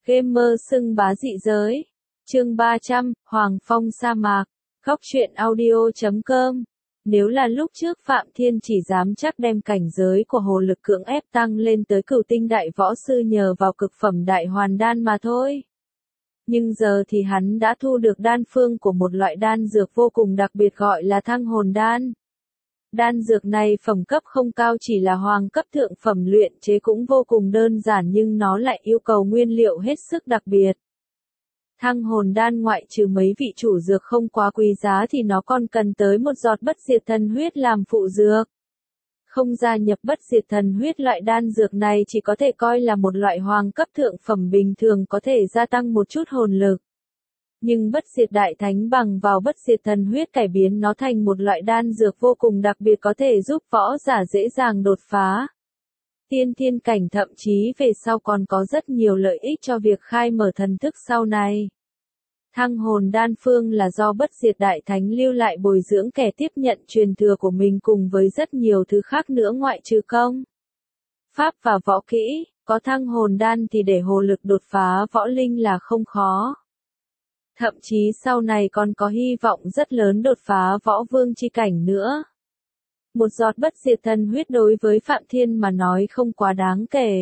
Gamer xưng bá dị giới. Chương 300, Hoàng Phong sa mạc. Góc truyện audio.com. Nếu là lúc trước Phạm Thiên chỉ dám chắc đem cảnh giới của hồ lực cưỡng ép tăng lên tới cửu tinh đại võ sư nhờ vào cực phẩm đại hoàn đan mà thôi. Nhưng giờ thì hắn đã thu được đan phương của một loại đan dược vô cùng đặc biệt gọi là thăng hồn đan. Đan dược này phẩm cấp không cao, chỉ là hoàng cấp thượng phẩm, luyện chế cũng vô cùng đơn giản nhưng nó lại yêu cầu nguyên liệu hết sức đặc biệt. Thăng hồn đan ngoại trừ mấy vị chủ dược không quá quý giá thì nó còn cần tới một giọt bất diệt thần huyết làm phụ dược. Không gia nhập bất diệt thần huyết, loại đan dược này chỉ có thể coi là một loại hoàng cấp thượng phẩm bình thường, có thể gia tăng một chút hồn lực. Nhưng bất diệt đại thánh bằng vào bất diệt thần huyết cải biến nó thành một loại đan dược vô cùng đặc biệt, có thể giúp võ giả dễ dàng đột phá tiên thiên cảnh, thậm chí về sau còn có rất nhiều lợi ích cho việc khai mở thần thức sau này. Thăng hồn đan phương là do bất diệt đại thánh lưu lại bồi dưỡng kẻ tiếp nhận truyền thừa của mình, cùng với rất nhiều thứ khác nữa ngoại trừ công pháp và võ kỹ. Có thăng hồn đan thì để hồ lực đột phá võ linh là không khó. Thậm chí sau này còn có hy vọng rất lớn đột phá võ vương chi cảnh nữa. Một giọt bất diệt thần huyết đối với Phạm Thiên mà nói không quá đáng kể.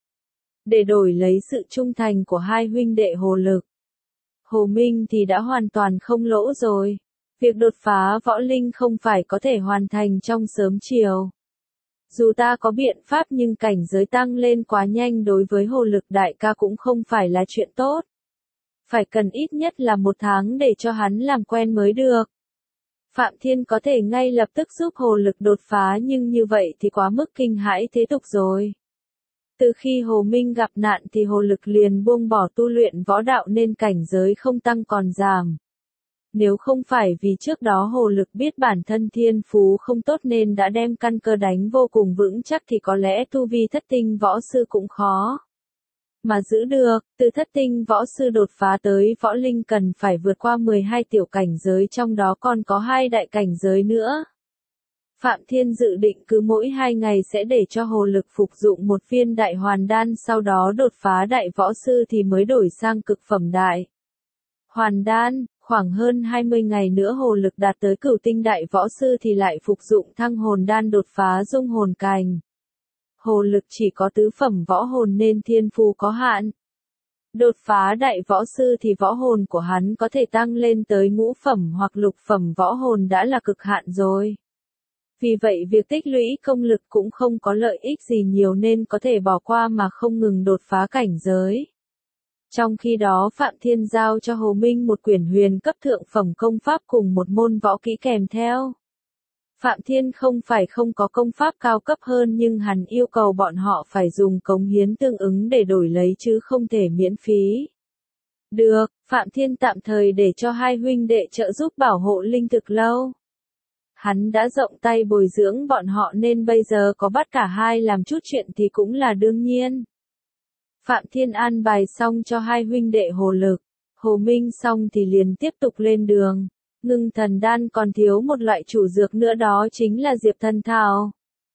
Để đổi lấy sự trung thành của hai huynh đệ hồ lực, Hồ Minh thì đã hoàn toàn không lỗ rồi. Việc đột phá võ linh không phải có thể hoàn thành trong sớm chiều. Dù ta có biện pháp nhưng cảnh giới tăng lên quá nhanh đối với hồ lực đại ca cũng không phải là chuyện tốt. Phải cần ít nhất là 1 tháng để cho hắn làm quen mới được. Phạm Thiên có thể ngay lập tức giúp hồ lực đột phá, nhưng như vậy thì quá mức kinh hãi thế tục rồi. Từ khi Hồ Minh gặp nạn thì hồ lực liền buông bỏ tu luyện võ đạo nên cảnh giới không tăng còn giảm. Nếu không phải vì trước đó hồ lực biết bản thân thiên phú không tốt nên đã đem căn cơ đánh vô cùng vững chắc thì có lẽ tu vi thất tinh võ sư cũng khó mà giữ được. Từ thất tinh võ sư đột phá tới võ linh cần phải vượt qua 12 tiểu cảnh giới, trong đó còn có 2 đại cảnh giới nữa. Phạm Thiên dự định cứ mỗi 2 ngày sẽ để cho hồ lực phục dụng một viên đại hoàn đan, sau đó đột phá đại võ sư thì mới đổi sang cực phẩm đại hoàn đan. Khoảng hơn 20 ngày nữa hồ lực đạt tới cửu tinh đại võ sư thì lại phục dụng thăng hồn đan đột phá dung hồn cảnh. Hồ lực chỉ có tứ phẩm võ hồn nên thiên phú có hạn. Đột phá đại võ sư thì võ hồn của hắn có thể tăng lên tới ngũ phẩm hoặc lục phẩm võ hồn đã là cực hạn rồi. Vì vậy việc tích lũy công lực cũng không có lợi ích gì nhiều nên có thể bỏ qua mà không ngừng đột phá cảnh giới. Trong khi đó Phạm Thiên giao cho Hồ Minh một quyển huyền cấp thượng phẩm công pháp cùng một môn võ kỹ kèm theo. Phạm Thiên không phải không có công pháp cao cấp hơn, nhưng hắn yêu cầu bọn họ phải dùng cống hiến tương ứng để đổi lấy chứ không thể miễn phí. Được, Phạm Thiên tạm thời để cho hai huynh đệ trợ giúp bảo hộ linh thực lâu. Hắn đã rộng tay bồi dưỡng bọn họ nên bây giờ có bắt cả hai làm chút chuyện thì cũng là đương nhiên. Phạm Thiên an bài xong cho hai huynh đệ hồ lực, Hồ Minh xong thì liền tiếp tục lên đường. Ngưng thần đan còn thiếu một loại chủ dược nữa, đó chính là diệp thần thảo.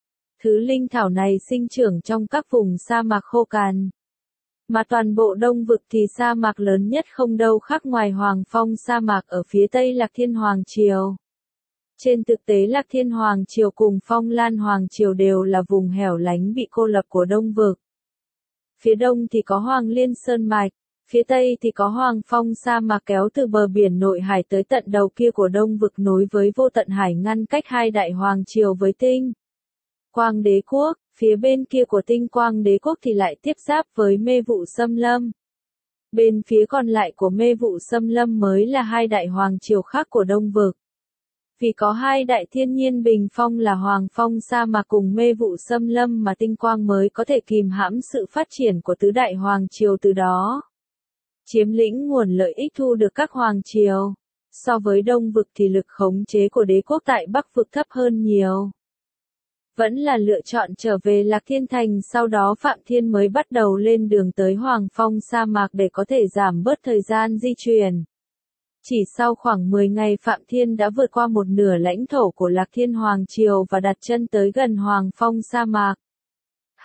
Thứ linh thảo này sinh trưởng trong các vùng sa mạc khô cằn. Mà toàn bộ Đông vực thì sa mạc lớn nhất không đâu khác ngoài Hoàng Phong sa mạc ở phía tây Lạc Thiên Hoàng Triều. Trên thực tế Lạc Thiên Hoàng Triều cùng Phong Lan Hoàng Triều đều là vùng hẻo lánh bị cô lập của Đông vực. Phía đông thì có Hoàng Liên Sơn Mạch, phía tây thì có Hoàng Phong sa mạc kéo từ bờ biển nội hải tới tận đầu kia của Đông vực, nối với vô tận hải, ngăn cách hai đại hoàng triều với Tinh Quang Đế quốc. Phía bên kia của Tinh Quang Đế quốc thì lại tiếp giáp với Mê Vụ Xâm Lâm. Bên phía còn lại của Mê Vụ Xâm Lâm mới là hai đại hoàng triều khác của Đông vực. Vì có hai đại thiên nhiên bình phong là Hoàng Phong sa mạc cùng Mê Vụ Xâm Lâm mà Tinh Quang mới có thể kìm hãm sự phát triển của tứ đại hoàng triều, từ đó chiếm lĩnh nguồn lợi ích thu được các hoàng triều. So với Đông vực thì lực khống chế của đế quốc tại Bắc vực thấp hơn nhiều. Vẫn là lựa chọn trở về Lạc Thiên Thành, sau đó Phạm Thiên mới bắt đầu lên đường tới Hoàng Phong sa mạc để có thể giảm bớt thời gian di chuyển. Chỉ sau khoảng 10 ngày Phạm Thiên đã vượt qua một nửa lãnh thổ của Lạc Thiên Hoàng Triều và đặt chân tới gần Hoàng Phong sa mạc.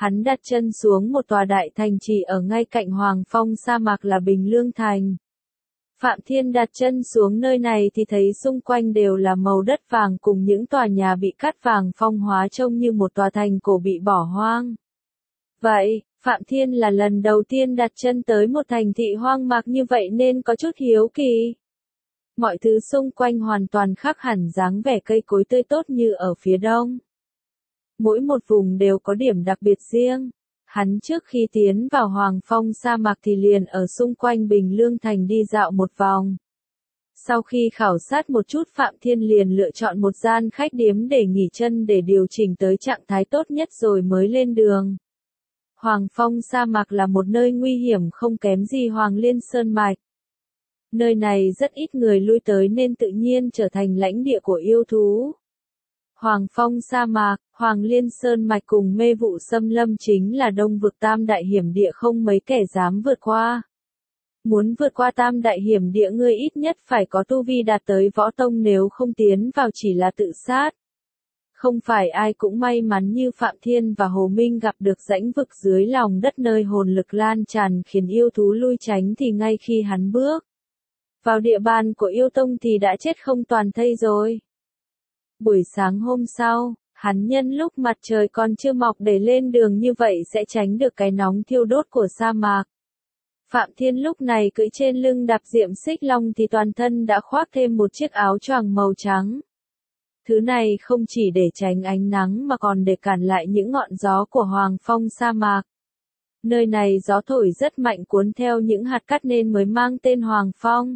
Hắn đặt chân xuống một tòa đại thành trì ở ngay cạnh Hoàng Phong sa mạc là Bình Lương Thành. Phạm Thiên đặt chân xuống nơi này thì thấy xung quanh đều là màu đất vàng cùng những tòa nhà bị cát vàng phong hóa trông như một tòa thành cổ bị bỏ hoang. Vậy, Phạm Thiên là lần đầu tiên đặt chân tới một thành thị hoang mạc như vậy nên có chút hiếu kỳ. Mọi thứ xung quanh hoàn toàn khác hẳn dáng vẻ cây cối tươi tốt như ở phía đông. Mỗi một vùng đều có điểm đặc biệt riêng. Hắn trước khi tiến vào Hoàng Phong sa mạc thì liền ở xung quanh Bình Lương Thành đi dạo một vòng. Sau khi khảo sát một chút Phạm Thiên liền lựa chọn một gian khách điếm để nghỉ chân để điều chỉnh tới trạng thái tốt nhất rồi mới lên đường. Hoàng Phong sa mạc là một nơi nguy hiểm không kém gì Hoàng Liên Sơn Mạch. Nơi này rất ít người lui tới nên tự nhiên trở thành lãnh địa của yêu thú. Hoàng Phong sa mạc, Hoàng Liên Sơn Mạch cùng Mê Vụ Xâm Lâm chính là đông vực tam đại hiểm địa không mấy kẻ dám vượt qua. Muốn vượt qua tam đại hiểm địa ngươi ít nhất phải có tu vi đạt tới võ tông, nếu không tiến vào chỉ là tự sát. Không phải ai cũng may mắn như Phạm Thiên và Hồ Minh gặp được rãnh vực dưới lòng đất nơi hồn lực lan tràn khiến yêu thú lui tránh thì ngay khi hắn bước vào địa bàn của yêu tông thì đã chết không toàn thây rồi. Buổi sáng hôm sau, hắn nhân lúc mặt trời còn chưa mọc để lên đường như vậy sẽ tránh được cái nóng thiêu đốt của sa mạc. Phạm Thiên lúc này cưỡi trên lưng đạp Diệm Xích Long thì toàn thân đã khoác thêm một chiếc áo choàng màu trắng. Thứ này không chỉ để tránh ánh nắng mà còn để cản lại những ngọn gió của Hoàng Phong sa mạc. Nơi này gió thổi rất mạnh cuốn theo những hạt cát nên mới mang tên Hoàng Phong.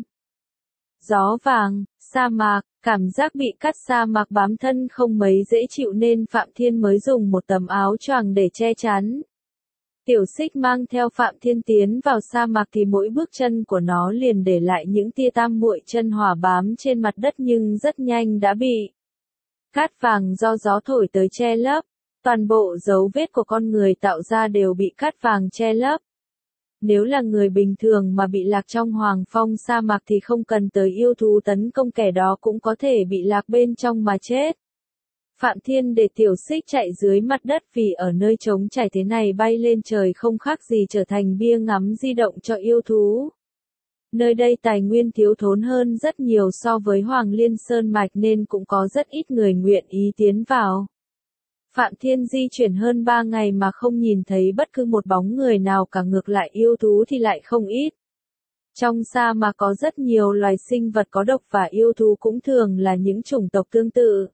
Gió vàng, sa mạc, cảm giác bị cát sa mạc bám thân không mấy dễ chịu nên Phạm Thiên mới dùng một tấm áo choàng để che chắn. Tiểu Xích mang theo Phạm Thiên tiến vào sa mạc thì mỗi bước chân của nó liền để lại những tia tam muội chân hỏa bám trên mặt đất nhưng rất nhanh đã bị cát vàng do gió thổi tới che lấp. Toàn bộ dấu vết của con người tạo ra đều bị cát vàng che lấp. Nếu là người bình thường mà bị lạc trong Hoàng Phong sa mạc thì không cần tới yêu thú tấn công kẻ đó cũng có thể bị lạc bên trong mà chết. Phạm Thiên để Tiểu Xích chạy dưới mặt đất vì ở nơi trống trải thế này bay lên trời không khác gì trở thành bia ngắm di động cho yêu thú. Nơi đây tài nguyên thiếu thốn hơn rất nhiều so với Hoàng Liên Sơn Mạch nên cũng có rất ít người nguyện ý tiến vào. Phạm Thiên di chuyển hơn 3 ngày mà không nhìn thấy bất cứ một bóng người nào cả, ngược lại yêu thú thì lại không ít. Trong sa mạc có rất nhiều loài sinh vật có độc và yêu thú cũng thường là những chủng tộc tương tự.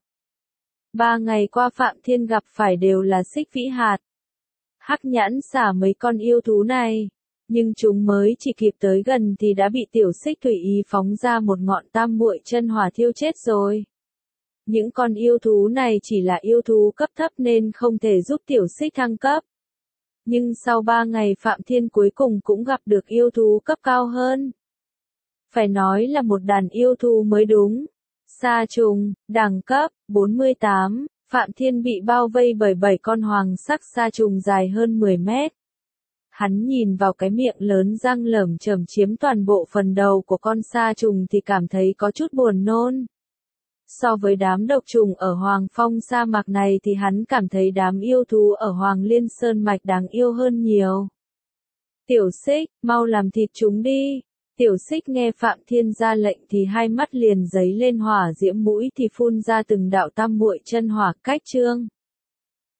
3 ngày qua Phạm Thiên gặp phải đều là xích vĩ hạt, hắc nhãn xả mấy con yêu thú này. Nhưng chúng mới chỉ kịp tới gần thì đã bị Tiểu Xích tùy ý phóng ra một ngọn tam muội chân hỏa thiêu chết rồi. Những con yêu thú này chỉ là yêu thú cấp thấp nên không thể giúp Tiểu Xích thăng cấp. Nhưng sau 3 ngày Phạm Thiên cuối cùng cũng gặp được yêu thú cấp cao hơn. Phải nói là một đàn yêu thú mới đúng. Sa trùng, đẳng cấp 48, Phạm Thiên bị bao vây bởi 7 con hoàng sắc sa trùng dài hơn 10 mét. Hắn nhìn vào cái miệng lớn răng lởm chởm chiếm toàn bộ phần đầu của con sa trùng thì cảm thấy có chút buồn nôn. So với đám độc trùng ở Hoàng Phong sa mạc này thì hắn cảm thấy đám yêu thú ở Hoàng Liên Sơn Mạch đáng yêu hơn nhiều. Tiểu Xích, mau làm thịt chúng đi. Tiểu Xích nghe Phạm Thiên ra lệnh thì hai mắt liền giấy lên hỏa diễm, mũi thì phun ra từng đạo tam muội chân hỏa cách trương.